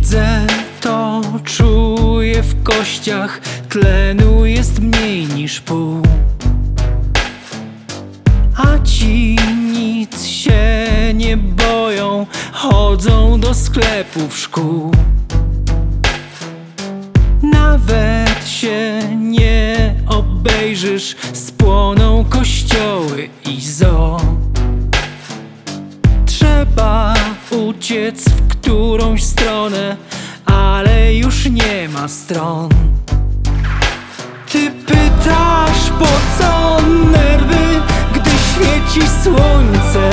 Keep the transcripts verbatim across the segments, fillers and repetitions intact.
Widzę to, czuję w kościach, tlenu jest mniej niż pół. A ci nic się nie boją, chodzą do sklepów, szkół. Nawet się nie obejrzysz, spłoną kościoły i zoo. Trzeba uciec w którąś stronę, ale już nie ma stron. Ty pytasz, po co nerwy, gdy świeci słońce?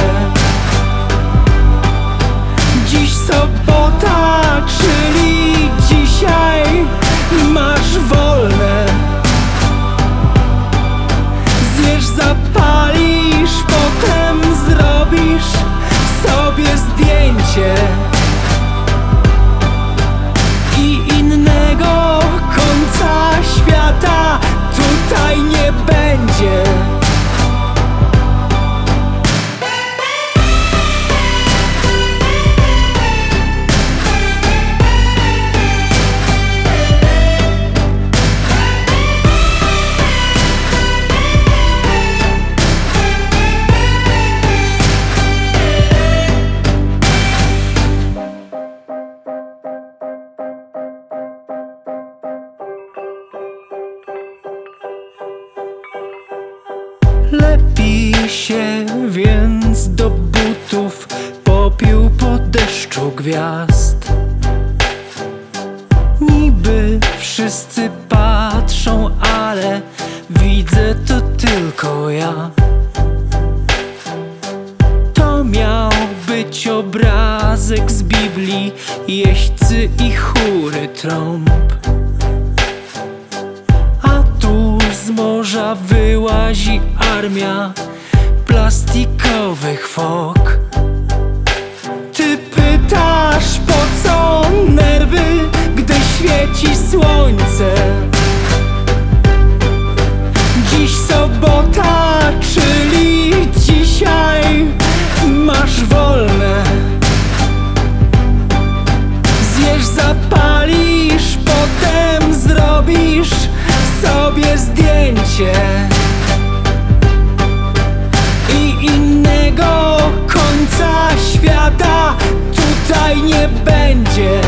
Dziś sobota, czyli dzisiaj masz wolne. Zjesz, zapalisz, potem zrobisz sobie zdjęcie. I innego końca świata tutaj nie będzie. Lepi się więc do butów popiół po deszczu gwiazd. Niby wszyscy patrzą, ale widzę to tylko ja. To miał być obrazek z Biblii, jeźdźcy i chóry trąb. Z morza wyłazi armia plastikowych fok. Ty pytasz, po co nerwy, gdy świeci słońce? Dziś sobota, czyli dzisiaj masz wolne. Zjesz, zapalisz, potem zrobisz sobie zdjęcie. I innego końca świata tutaj nie będzie.